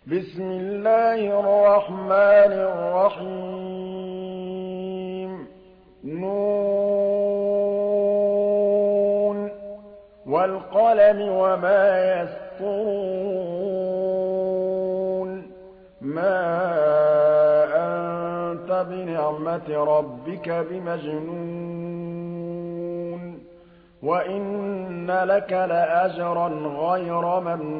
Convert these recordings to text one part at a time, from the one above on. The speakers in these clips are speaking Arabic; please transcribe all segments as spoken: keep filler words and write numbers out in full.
بسم الله الرحمن الرحيم نون والقلم وما يسطرون ما أنت بنعمة ربك بمجنون وإن لك لأجرا غير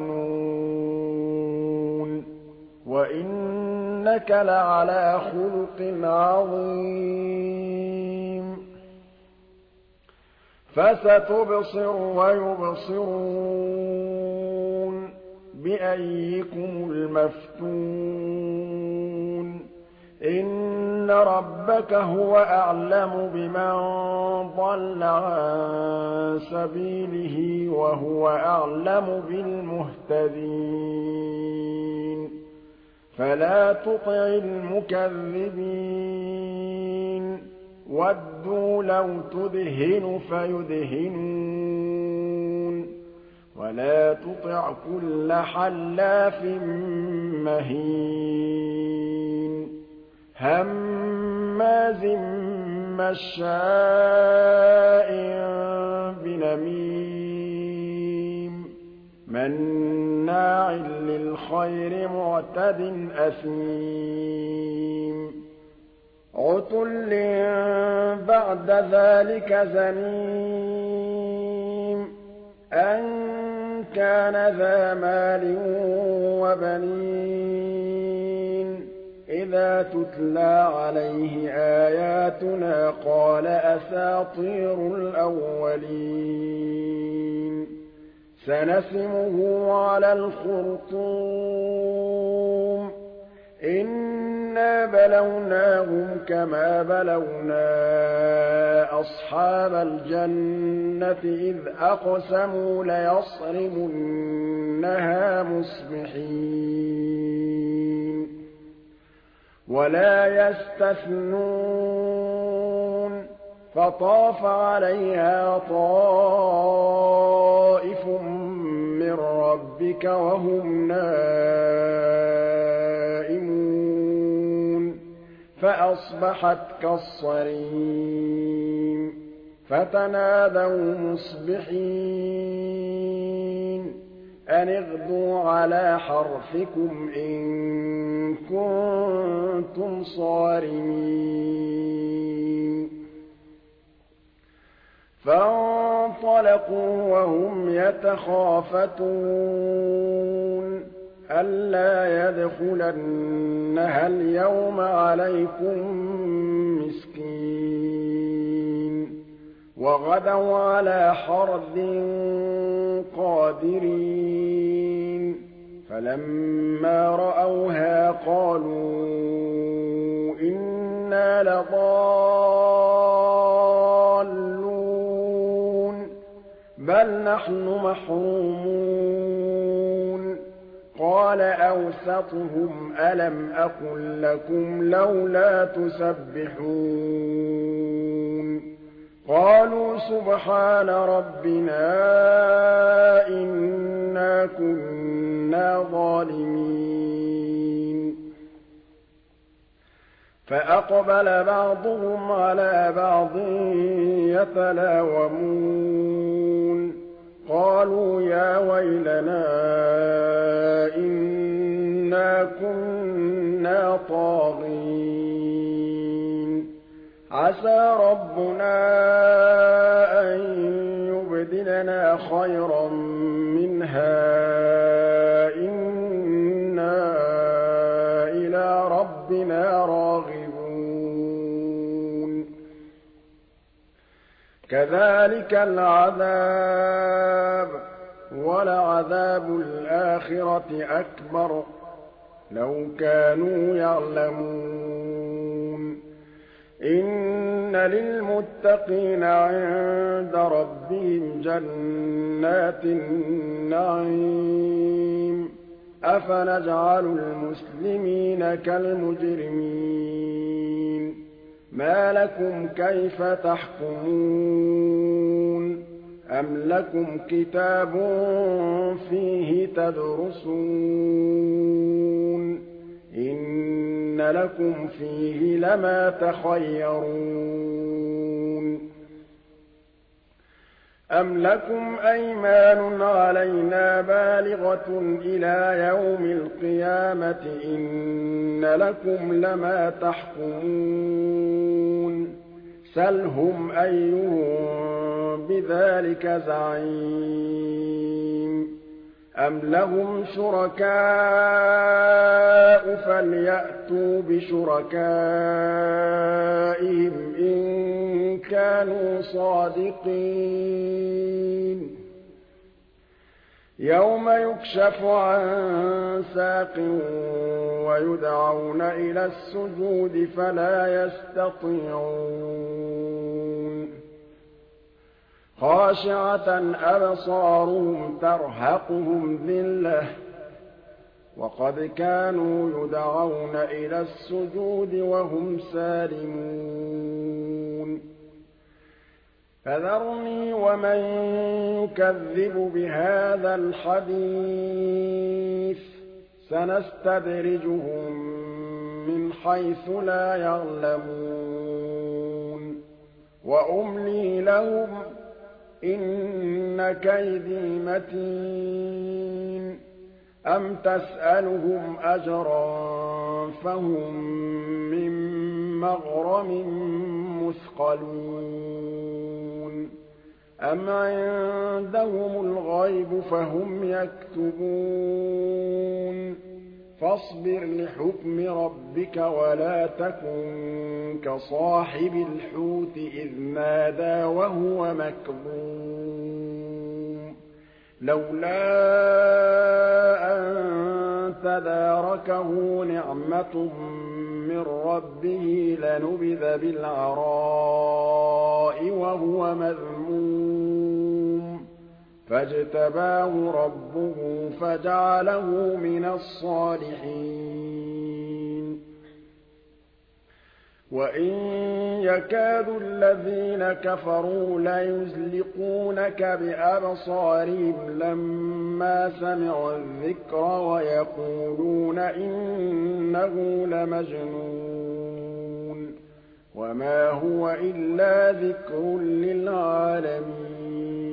ممنون وإنك لعلى خلق عظيم فستبصر ويبصرون بأيكم المفتون إن ربك هو أعلم بمن ضل عن سبيله وهو أعلم بالمهتدين فلا تطع المكذبين ودوا لو تدهن فيدهنون ولا تطع كل حلاف مهين هماز مشاء بنميم مناع للخير معتد أثيم عتل بعد ذلك زنيم أن كان ذا مال وبنين إذا تتلى عليه آياتنا قال أساطير الأولين سنسمه على الخرطوم إنا بلوناهم كما بلونا أصحاب الجنة إذ أقسموا ليصرمنها مصبحين ولا يستثنون فطاف عليها طائف من ربك وهم نائمون فأصبحت كالصريم فتنادوا مصبحين أن اغدوا على حرثكم إن كنتم صارمين فانطلقوا وهم يتخافتون ألا يدخلنها اليوم عليكم مسكين وغدوا على حرد قادرين فلما رأوها قالوا إنا لضالون بل نحن محرومون قال أوسطهم ألم أقل لكم لولا تسبحون قالوا سبحان ربنا إنا كنا ظالمين فأقبل بعضهم على بعض يتلاومون قالوا يا ويلنا إنا كنا طاغين عسى ربنا أن يبدلنا خيرا منها إنا إلى ربنا راغبون كذلك العذاب ولعذاب الآخرة أكبر لو كانوا يعلمون إن للمتقين عند ربهم جنات النعيم أفنجعل المسلمين كالمجرمين ما لكم كيف تحكمون أم لكم كتاب فيه تدرسون إِنَّ لَكُمْ فِيهِ لَمَا تَخَيَّرُونَ أَمْ لَكُمْ أَيْمَانٌ عَلَيْنَا بَالِغَةٌ إِلَىٰ يَوْمِ الْقِيَامَةِ إِنَّ لَكُمْ لَمَا تَحْكُمُونَ سَلْهُمْ أَيُّهُم بِذَٰلِكَ زَعِيمٌ أَمْ لَهُمْ شُرَكَاءُ فَلْيَأْتُوا بِشُرَكَائِهِمْ إِن كَانُوا صَادِقِينَ يَوْمَ يُكْشَفُ عَن سَاقٍ وَيُدْعَوْنَ إِلَى السُّجُودِ فَلَا يَسْتَطِيعُونَ خَاشِعَةً أَبْصَارُهُمْ تَرْهَقُهُمْ ذِلَّةٌ وَقَدْ كَانُوا يُدْعَوْنَ إِلَى السُّجُودِ وَهُمْ سَالِمُونَ فَذَرْنِي وَمَن يُكَذِّبُ بِهَٰذَا الْحَدِيثِ ۖ سَنَسْتَدْرِجُهُم مِّنْ حَيْثُ لَا يَعْلَمُونَ وَأُمْلِي لَهُمْ ۚ إِنَّ كَيْدِي مَتِينٌ أَمْ تَسْأَلُهُمْ أَجْرًا فَهُم مِّن مَّغْرَمٍ مُّثْقَلُونَ أَمْ عِندَهُمُ الْغَيْبُ فَهُمْ يَكْتُبُونَ فَاصْبِرْ لِحُكْمِ رَبِّكَ وَلَا تَكُن كَصَاحِبِ الْحُوتِ إِذْ نَادَىٰ وَهُوَ مَكْظُومٌ لَّوْلَا أَن تَدَارَكَهُ نِعْمَةٌ مِّن رَّبِّهِ لَنُبِذَ بِالْعَرَاءِ وَهُوَ مَذْمُومٌ فَاجْتَبَاهُ رَبُّهُ فَجَعَلَهُ مِنَ الصَّالِحِينَ وَإِن يَكَادُ الَّذِينَ كَفَرُوا لَيُزْلِقُونَكَ بِأَبْصَارِهِمْ لَمَّا سَمِعُوا الذِّكْرَ وَيَقُولُونَ إِنَّهُ لَمَجْنُونٌ وَمَا هُوَ إِلَّا ذِكْرٌ لِّلْعَالَمِينَ